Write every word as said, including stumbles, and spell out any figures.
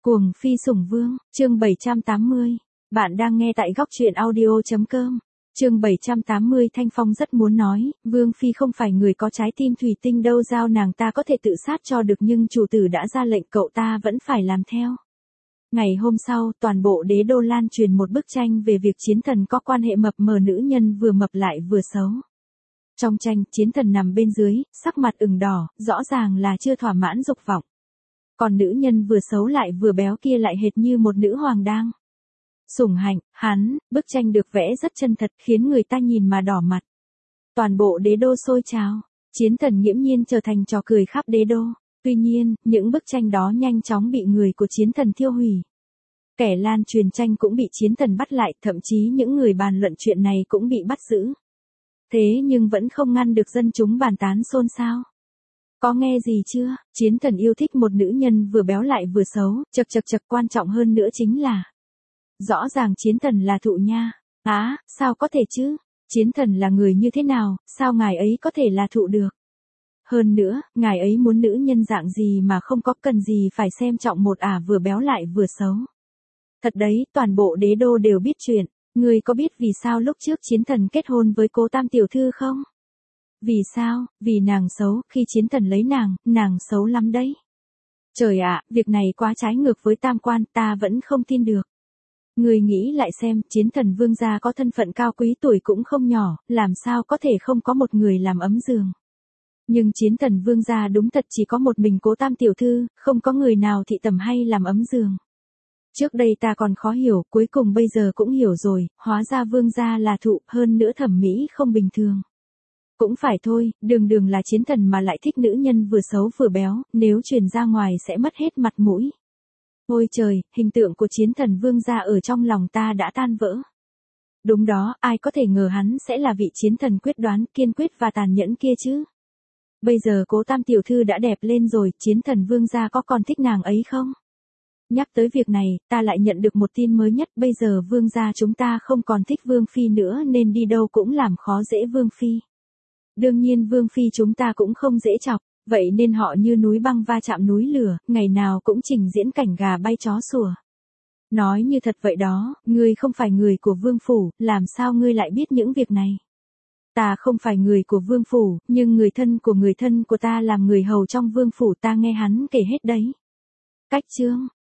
Cuồng phi sủng vương, chương bảy trăm tám mươi. Bạn đang nghe tại góc truyện audio.com. Chương bảy trăm tám mươi. Thanh Phong rất muốn nói, Vương phi không phải người có trái tim thủy tinh đâu, giao nàng ta có thể tự sát cho được, nhưng chủ tử đã ra lệnh, cậu ta vẫn phải làm theo. Ngày hôm sau, toàn bộ đế đô lan truyền một bức tranh về việc chiến thần có quan hệ mập mờ nữ nhân vừa mập lại vừa xấu. Trong tranh, chiến thần nằm bên dưới, sắc mặt ửng đỏ, rõ ràng là chưa thỏa mãn dục vọng. Còn nữ nhân vừa xấu lại vừa béo kia lại hệt như một nữ hoàng đang sủng hạnh hắn. Bức tranh được vẽ rất chân thật, khiến người ta nhìn mà đỏ mặt. Toàn bộ đế đô sôi trào, chiến thần nghiễm nhiên trở thành trò cười khắp đế đô. Tuy nhiên, những bức tranh đó nhanh chóng bị người của chiến thần thiêu hủy. Kẻ lan truyền tranh cũng bị chiến thần bắt lại, thậm chí những người bàn luận chuyện này cũng bị bắt giữ. Thế nhưng vẫn không ngăn được dân chúng bàn tán xôn xao. Có nghe gì chưa? Chiến thần yêu thích một nữ nhân vừa béo lại vừa xấu, chật chật chật, quan trọng hơn nữa chính là rõ ràng chiến thần là thụ nha. Á, à, sao có thể chứ? Chiến thần là người như thế nào, sao ngài ấy có thể là thụ được? Hơn nữa, ngài ấy muốn nữ nhân dạng gì mà không có, cần gì phải xem trọng một ả vừa béo lại vừa xấu. Thật đấy, toàn bộ đế đô đều biết chuyện. Ngươi có biết vì sao lúc trước chiến thần kết hôn với cố tam tiểu thư không? Vì sao? Vì nàng xấu, khi chiến thần lấy nàng, nàng xấu lắm đấy. Trời ạ, việc này quá trái ngược với tam quan, ta vẫn không tin được. Người nghĩ lại xem, chiến thần vương gia có thân phận cao quý, tuổi cũng không nhỏ, làm sao có thể không có một người làm ấm giường. Nhưng chiến thần vương gia đúng thật chỉ có một mình cố tam tiểu thư, không có người nào thị tầm hay làm ấm giường. Trước đây ta còn khó hiểu, cuối cùng bây giờ cũng hiểu rồi, hóa ra vương gia là thụ, hơn nữa thẩm mỹ không bình thường. Cũng phải thôi, đường đường là chiến thần mà lại thích nữ nhân vừa xấu vừa béo, nếu truyền ra ngoài sẽ mất hết mặt mũi. Ôi trời, hình tượng của chiến thần vương gia ở trong lòng ta đã tan vỡ. Đúng đó, ai có thể ngờ hắn sẽ là vị chiến thần quyết đoán, kiên quyết và tàn nhẫn kia chứ. Bây giờ cố tam tiểu thư đã đẹp lên rồi, chiến thần vương gia có còn thích nàng ấy không? Nhắc tới việc này, ta lại nhận được một tin mới nhất, bây giờ vương gia chúng ta không còn thích vương phi nữa nên đi đâu cũng làm khó dễ vương phi. Đương nhiên vương phi chúng ta cũng không dễ chọc, vậy nên họ như núi băng va chạm núi lửa, ngày nào cũng trình diễn cảnh gà bay chó sủa. Nói như thật vậy đó, ngươi không phải người của vương phủ, làm sao ngươi lại biết những việc này? Ta không phải người của vương phủ, nhưng người thân của người thân của ta làm người hầu trong vương phủ, ta nghe hắn kể hết đấy. Cách chương,